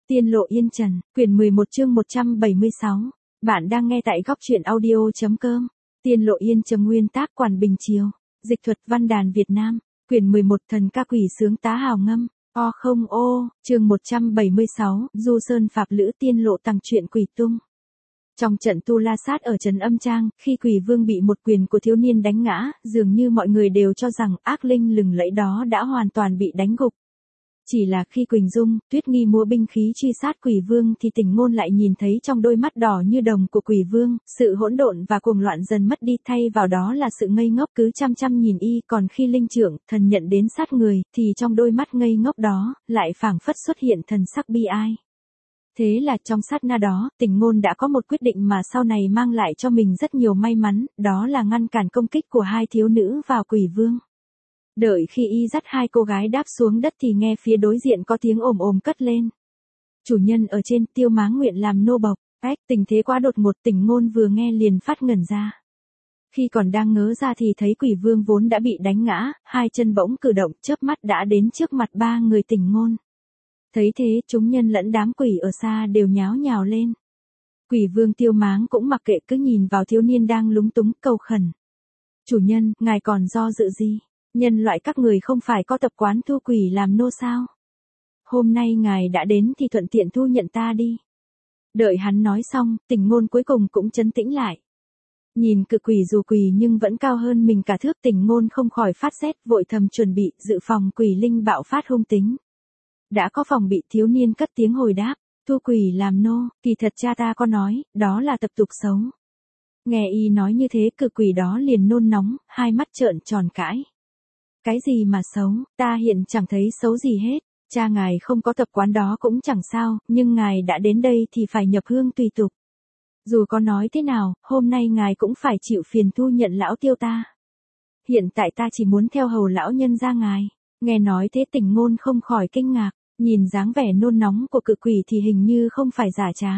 Tiên lộ yên trần, quyển 11 chương 176. Bạn đang nghe tại góc truyện audio.com. Tiên lộ yên trần, nguyên tác Quản Bình Triều, dịch thuật Văn đàn Việt Nam, quyển 11 thần ca quỷ sướng tá hào ngâm. Chương 176, Du Sơn Phạp Lữ Tiên lộ tằng chuyện quỷ tung. Trong trận tu la sát ở trấn Âm Trang, khi quỷ vương bị một quyền của thiếu niên đánh ngã, dường như mọi người đều cho rằng ác linh lừng lẫy đó đã hoàn toàn bị đánh gục. Chỉ là khi Quỳnh Dung, Tuyết Nghi múa binh khí truy sát quỷ vương thì Tình Ngôn lại nhìn thấy trong đôi mắt đỏ như đồng của quỷ vương, sự hỗn độn và cuồng loạn dần mất đi, thay vào đó là sự ngây ngốc cứ chăm chăm nhìn y. Còn khi linh trưởng, thần nhận đến sát người, thì trong đôi mắt ngây ngốc đó, lại phảng phất xuất hiện thần sắc bi ai. Thế là trong sát na đó, Tình Ngôn đã có một quyết định mà sau này mang lại cho mình rất nhiều may mắn, đó là ngăn cản công kích của hai thiếu nữ vào quỷ vương. Đợi khi y dắt hai cô gái đáp xuống đất thì nghe phía đối diện có tiếng ồm ồm cất lên. Chủ nhân ở trên, Tiêu Máng nguyện làm nô bộc. Tình thế quá đột ngột, Tình Ngôn vừa nghe liền phát ngẩn ra. Khi còn đang ngớ ra thì thấy quỷ vương vốn đã bị đánh ngã, hai chân bỗng cử động, chớp mắt đã đến trước mặt ba người Tình Ngôn. Thấy thế, chúng nhân lẫn đám quỷ ở xa đều nháo nhào lên. Quỷ vương Tiêu Máng cũng mặc kệ, cứ nhìn vào thiếu niên đang lúng túng, cầu khẩn. Chủ nhân, ngài còn do dự gì? Nhân loại các người không phải có tập quán thu quỷ làm nô sao? Hôm nay ngài đã đến thì thuận tiện thu nhận ta đi. Đợi hắn nói xong, Tình Ngôn cuối cùng cũng trấn tĩnh lại. Nhìn cự quỷ dù quỷ nhưng vẫn cao hơn mình cả thước, Tình Ngôn không khỏi phát rét, vội thầm chuẩn bị, dự phòng quỷ linh bạo phát hung tính. Đã có phòng bị, thiếu niên cất tiếng hồi đáp, thu quỷ làm nô, kỳ thật cha ta có nói, đó là tập tục xấu. Nghe y nói như thế, cự quỷ đó liền nôn nóng, hai mắt trợn tròn cãi. Cái gì mà xấu, ta hiện chẳng thấy xấu gì hết, cha ngài không có tập quán đó cũng chẳng sao, nhưng ngài đã đến đây thì phải nhập hương tùy tục. Dù có nói thế nào, hôm nay ngài cũng phải chịu phiền thu nhận lão Tiêu ta. Hiện tại ta chỉ muốn theo hầu lão nhân gia ngài. Nghe nói thế, Tình Ngôn không khỏi kinh ngạc, nhìn dáng vẻ nôn nóng của cự quỷ thì hình như không phải giả trá.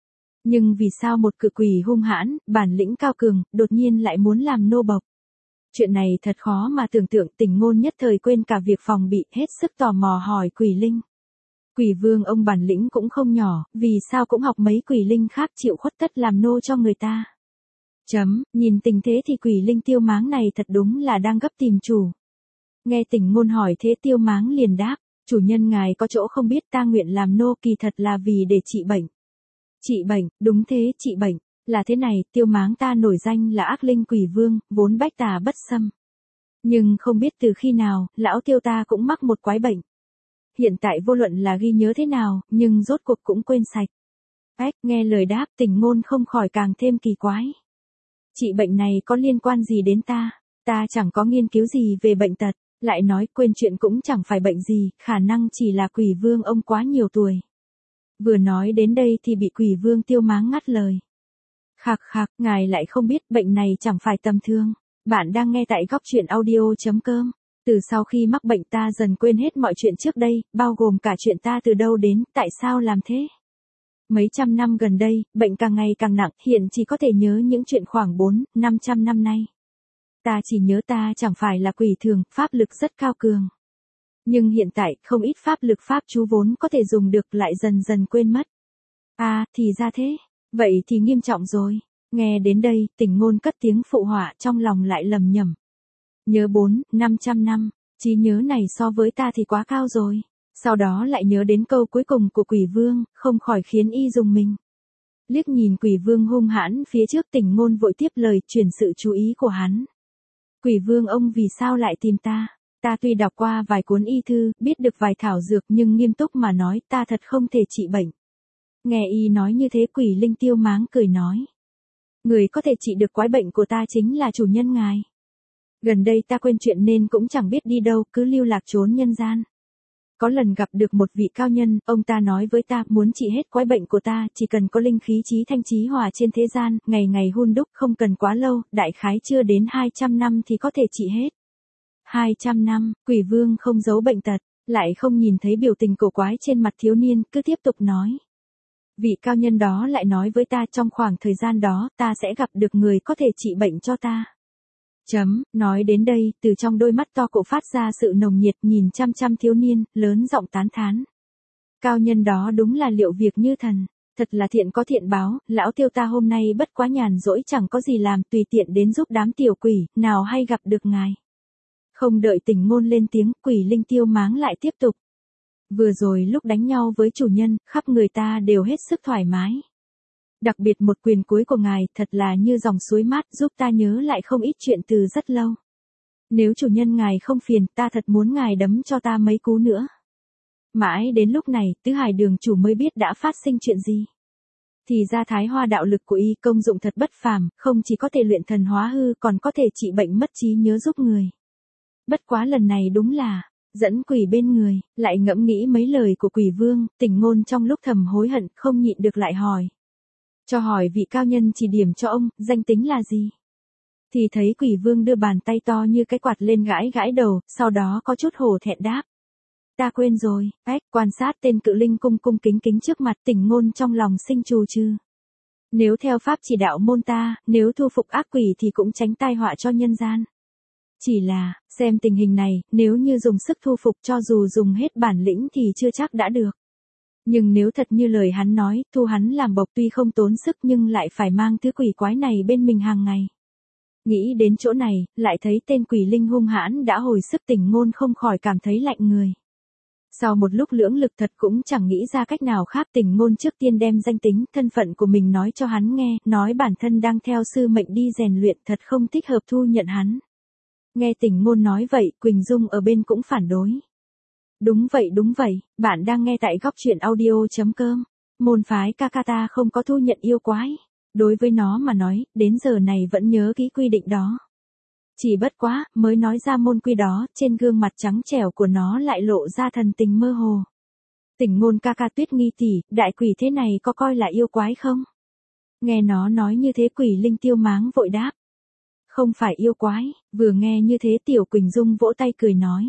Nhưng vì sao một cự quỷ hung hãn, bản lĩnh cao cường, đột nhiên lại muốn làm nô bộc? Chuyện này thật khó mà tưởng tượng. Tình Ngôn nhất thời quên cả việc phòng bị, hết sức tò mò hỏi quỷ linh. Quỷ vương ông bản lĩnh cũng không nhỏ, vì sao cũng học mấy quỷ linh khác chịu khuất tất làm nô cho người ta. Nhìn tình thế thì quỷ linh Tiêu Máng này thật đúng là đang gấp tìm chủ. Nghe Tình Ngôn hỏi thế, Tiêu Máng liền đáp, chủ nhân ngài có chỗ không biết, ta nguyện làm nô kỳ thật là vì để trị bệnh. Trị bệnh, đúng thế, trị bệnh. Là thế này, Tiêu Máng ta nổi danh là ác linh quỷ vương, vốn bách tà bất xâm. Nhưng không biết từ khi nào, lão Tiêu ta cũng mắc một quái bệnh. Hiện tại vô luận là ghi nhớ thế nào, nhưng rốt cuộc cũng quên sạch. Nghe lời đáp, Tình Ngôn không khỏi càng thêm kỳ quái. Trị bệnh này có liên quan gì đến ta? Ta chẳng có nghiên cứu gì về bệnh tật, lại nói quên chuyện cũng chẳng phải bệnh gì, khả năng chỉ là quỷ vương ông quá nhiều tuổi. Vừa nói đến đây thì bị quỷ vương Tiêu Máng ngắt lời. Khạc, ngài lại không biết bệnh này chẳng phải tầm thường. Bạn đang nghe tại góc truyện audio.com. Từ sau khi mắc bệnh ta dần quên hết mọi chuyện trước đây, bao gồm cả chuyện ta từ đâu đến, tại sao làm thế. Mấy trăm năm gần đây, bệnh càng ngày càng nặng, hiện chỉ có thể nhớ những chuyện khoảng 400-500 năm nay. Ta chỉ nhớ ta chẳng phải là quỷ thường, pháp lực rất cao cường. Nhưng hiện tại, không ít pháp lực pháp chú vốn có thể dùng được lại dần dần quên mất. Thì ra thế. Vậy thì nghiêm trọng rồi. Nghe đến đây, Tình Ngôn cất tiếng phụ họa, trong lòng lại lầm nhầm. Nhớ 400-500 năm, trí nhớ này so với ta thì quá cao rồi. Sau đó lại nhớ đến câu cuối cùng của quỷ vương, không khỏi khiến y rùng mình. Liếc nhìn quỷ vương hung hãn phía trước, Tình Ngôn vội tiếp lời, chuyển sự chú ý của hắn. Quỷ vương ông vì sao lại tìm ta? Ta tuy đọc qua vài cuốn y thư, biết được vài thảo dược, nhưng nghiêm túc mà nói, ta thật không thể trị bệnh. Nghe y nói như thế, quỷ linh Tiêu Máng cười nói. Người có thể trị được quái bệnh của ta chính là chủ nhân ngài. Gần đây ta quên chuyện nên cũng chẳng biết đi đâu, cứ lưu lạc trốn nhân gian. Có lần gặp được một vị cao nhân, ông ta nói với ta, muốn trị hết quái bệnh của ta, chỉ cần có linh khí trí thanh trí hòa trên thế gian, ngày ngày hun đúc, không cần quá lâu, đại khái chưa đến 200 năm thì có thể trị hết. 200 năm, quỷ vương không giấu bệnh tật, lại không nhìn thấy biểu tình cổ quái trên mặt thiếu niên, cứ tiếp tục nói. Vị cao nhân đó lại nói với ta, trong khoảng thời gian đó, ta sẽ gặp được người có thể trị bệnh cho ta. Nói đến đây, từ trong đôi mắt to cổ phát ra sự nồng nhiệt, nhìn chăm chăm thiếu niên, lớn giọng tán thán. Cao nhân đó đúng là liệu việc như thần. Thật là thiện có thiện báo, lão Tiêu ta hôm nay bất quá nhàn rỗi chẳng có gì làm, tùy tiện đến giúp đám tiểu quỷ, nào hay gặp được ngài. Không đợi Tỉnh Ngôn lên tiếng, Quỷ Linh Tiêu Máng lại tiếp tục. Vừa rồi lúc đánh nhau với chủ nhân, khắp người ta đều hết sức thoải mái. Đặc biệt một quyền cuối của ngài thật là như dòng suối mát, giúp ta nhớ lại không ít chuyện từ rất lâu. Nếu chủ nhân ngài không phiền, ta thật muốn ngài đấm cho ta mấy cú nữa. Mãi đến lúc này, Tứ Hải đường chủ mới biết đã phát sinh chuyện gì. Thì ra Thái Hoa đạo lực của y công dụng thật bất phàm, không chỉ có thể luyện thần hóa hư còn có thể trị bệnh mất trí nhớ giúp người. Bất quá lần này đúng là dẫn quỷ bên người, lại ngẫm nghĩ mấy lời của quỷ vương, Tỉnh Ngôn trong lúc thầm hối hận không nhịn được lại hỏi. Cho hỏi vị cao nhân chỉ điểm cho ông, danh tính là gì? Thì thấy quỷ vương đưa bàn tay to như cái quạt lên gãi gãi đầu, sau đó có chút hổ thẹn đáp. Ta quên rồi, quan sát tên cự linh cung cung kính kính trước mặt, Tỉnh Ngôn trong lòng sinh trù trừ. Nếu theo pháp chỉ đạo môn ta, nếu thu phục ác quỷ thì cũng tránh tai họa cho nhân gian. Chỉ là, xem tình hình này, nếu như dùng sức thu phục cho dù dùng hết bản lĩnh thì chưa chắc đã được. Nhưng nếu thật như lời hắn nói, thu hắn làm bộc tuy không tốn sức nhưng lại phải mang thứ quỷ quái này bên mình hàng ngày. Nghĩ đến chỗ này, lại thấy tên quỷ linh hung hãn đã hồi sức, Tỉnh Ngôn không khỏi cảm thấy lạnh người. Sau một lúc lưỡng lực thật cũng chẳng nghĩ ra cách nào khác, Tỉnh Ngôn trước tiên đem danh tính, thân phận của mình nói cho hắn nghe, nói bản thân đang theo sư mệnh đi rèn luyện, thật không thích hợp thu nhận hắn. Nghe Tỉnh Ngôn nói vậy, Quỳnh Dung ở bên cũng phản đối. Đúng vậy, bạn đang nghe tại góc truyện audio.com. Môn phái Kakata không có thu nhận yêu quái. Đối với nó mà nói, đến giờ này vẫn nhớ kỹ quy định đó. Chỉ bất quá, mới nói ra môn quy đó, trên gương mặt trắng trẻo của nó lại lộ ra thần tình mơ hồ. Tỉnh Ngôn ca ca Tuyết Nghi tỷ, đại quỷ thế này có coi là yêu quái không? Nghe nó nói như thế, Quỷ Linh Tiêu Máng vội đáp. Không phải yêu quái, vừa nghe như thế Tiểu Quỳnh Dung vỗ tay cười nói.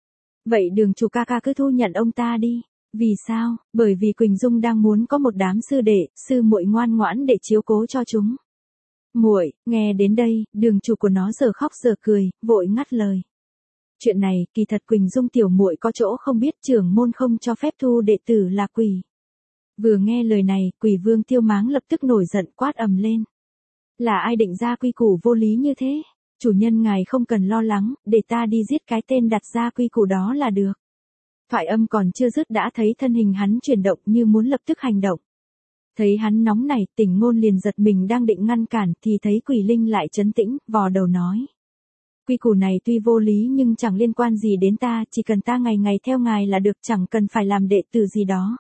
Vậy đường chủ ca ca cứ thu nhận ông ta đi. Vì sao? Bởi vì Quỳnh Dung đang muốn có một đám sư đệ, sư muội ngoan ngoãn để chiếu cố cho chúng. Muội, nghe đến đây, đường chủ của nó giờ khóc giờ cười, vội ngắt lời. Chuyện này, kỳ thật Quỳnh Dung tiểu muội có chỗ không biết, trưởng môn không cho phép thu đệ tử là quỷ. Vừa nghe lời này, Quỷ Vương Tiêu Máng lập tức nổi giận quát ầm lên. Là ai định ra quy củ vô lý như thế? Chủ nhân ngài không cần lo lắng, để ta đi giết cái tên đặt ra quy củ đó là được. Thoại âm còn chưa dứt đã thấy thân hình hắn chuyển động như muốn lập tức hành động. Thấy hắn nóng này, Tỉnh Ngôn liền giật mình đang định ngăn cản thì thấy Quỷ Linh lại trấn tĩnh, vò đầu nói. Quy củ này tuy vô lý nhưng chẳng liên quan gì đến ta, chỉ cần ta ngày ngày theo ngài là được, chẳng cần phải làm đệ tử gì đó.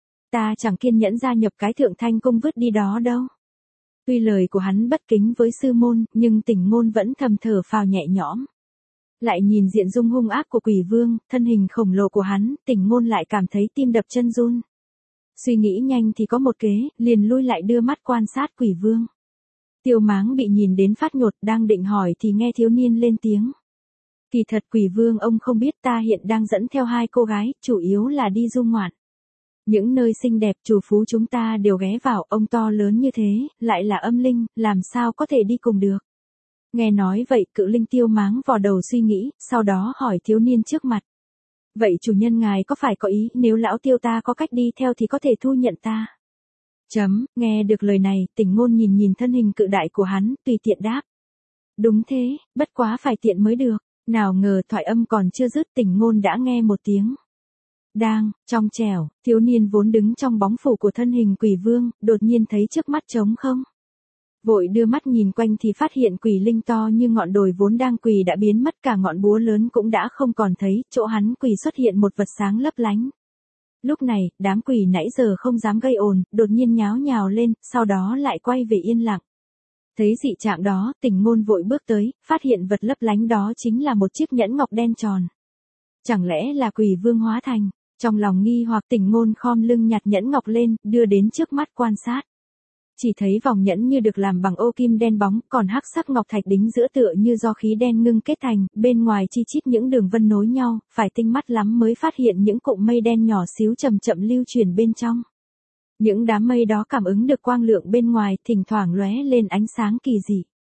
Ta chẳng kiên nhẫn gia nhập cái Thượng Thanh Cung vứt đi đó đâu. Tuy lời của hắn bất kính với sư môn, nhưng Tỉnh Ngôn vẫn thầm thở phào nhẹ nhõm. Lại nhìn diện dung hung ác của quỷ vương, thân hình khổng lồ của hắn, Tỉnh Ngôn lại cảm thấy tim đập chân run. Suy nghĩ nhanh thì có một kế, liền lui lại đưa mắt quan sát quỷ vương. Tiêu Máng bị nhìn đến phát nhột, đang định hỏi thì nghe thiếu niên lên tiếng. Kỳ thật quỷ vương ông không biết ta hiện đang dẫn theo 2 cô gái, chủ yếu là đi du ngoạn. Những nơi xinh đẹp chủ phú chúng ta đều ghé vào, ông to lớn như thế, lại là âm linh, làm sao có thể đi cùng được. Nghe nói vậy, Cự Linh Tiêu Máng vò đầu suy nghĩ, sau đó hỏi thiếu niên trước mặt. Vậy chủ nhân ngài có phải có ý, nếu lão Tiêu ta có cách đi theo thì có thể thu nhận ta? Nghe được lời này, Tỉnh Ngôn nhìn nhìn thân hình cự đại của hắn, tùy tiện đáp. Đúng thế, bất quá phải tiện mới được. Nào ngờ thoại âm còn chưa dứt, Tỉnh Ngôn đã nghe một tiếng. Đang, trong trẻo, thiếu niên vốn đứng trong bóng phủ của thân hình quỷ vương, đột nhiên thấy trước mắt trống không. Vội đưa mắt nhìn quanh thì phát hiện quỷ linh to như ngọn đồi vốn đang quỳ đã biến mất, cả ngọn búa lớn cũng đã không còn thấy, chỗ hắn quỳ xuất hiện một vật sáng lấp lánh. Lúc này, đám quỷ nãy giờ không dám gây ồn, đột nhiên nháo nhào lên, sau đó lại quay về yên lặng. Thấy dị trạng đó, Tỉnh Ngôn vội bước tới, phát hiện vật lấp lánh đó chính là một chiếc nhẫn ngọc đen tròn. Chẳng lẽ là quỷ vương hóa thành? Trong lòng nghi hoặc, Tỉnh Ngôn khom lưng nhặt nhẫn ngọc lên, đưa đến trước mắt quan sát. Chỉ thấy vòng nhẫn như được làm bằng ô kim đen bóng, còn hắc sắc ngọc thạch đính giữa tựa như do khí đen ngưng kết thành, bên ngoài chi chít những đường vân nối nhau, phải tinh mắt lắm mới phát hiện những cụm mây đen nhỏ xíu chậm chậm lưu chuyển bên trong. Những đám mây đó cảm ứng được quang lượng bên ngoài, thỉnh thoảng lóe lên ánh sáng kỳ dị.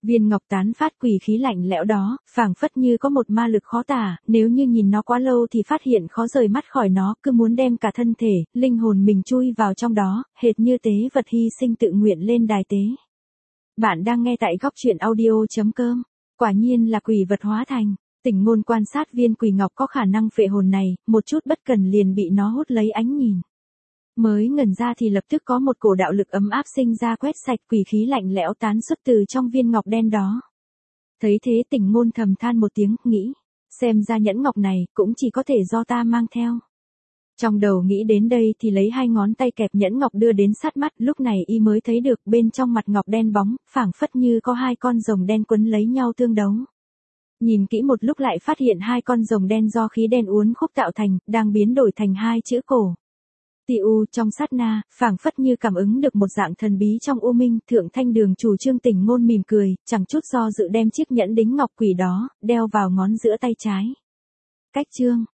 Viên ngọc tán phát quỷ khí lạnh lẽo đó, phảng phất như có một ma lực khó tả, nếu như nhìn nó quá lâu thì phát hiện khó rời mắt khỏi nó, cứ muốn đem cả thân thể, linh hồn mình chui vào trong đó, hệt như tế vật hy sinh tự nguyện lên đài tế. Bạn đang nghe tại góc truyện audio.com. Quả nhiên là quỷ vật hóa thành. Tỉnh Ngôn quan sát viên quỷ ngọc có khả năng phệ hồn này, một chút bất cần liền bị nó hút lấy ánh nhìn. Mới ngẩn ra thì lập tức có một cổ đạo lực ấm áp sinh ra quét sạch quỷ khí lạnh lẽo tán xuất từ trong viên ngọc đen đó. Thấy thế Tỉnh Ngôn thầm than một tiếng, nghĩ, xem ra nhẫn ngọc này cũng chỉ có thể do ta mang theo. Trong đầu nghĩ đến đây thì lấy 2 ngón tay kẹp nhẫn ngọc đưa đến sát mắt, lúc này y mới thấy được bên trong mặt ngọc đen bóng, phảng phất như có 2 con rồng đen quấn lấy nhau tương đấu. Nhìn kỹ một lúc lại phát hiện 2 con rồng đen do khí đen uốn khúc tạo thành, đang biến đổi thành 2 chữ cổ. Tì-u trong sát na, phảng phất như cảm ứng được một dạng thần bí trong u minh, Thượng Thanh Đường chủ Trương Tỉnh Ngôn mỉm cười, chẳng chút do dự đem chiếc nhẫn đính ngọc quỷ đó, đeo vào ngón giữa tay trái. Cách chương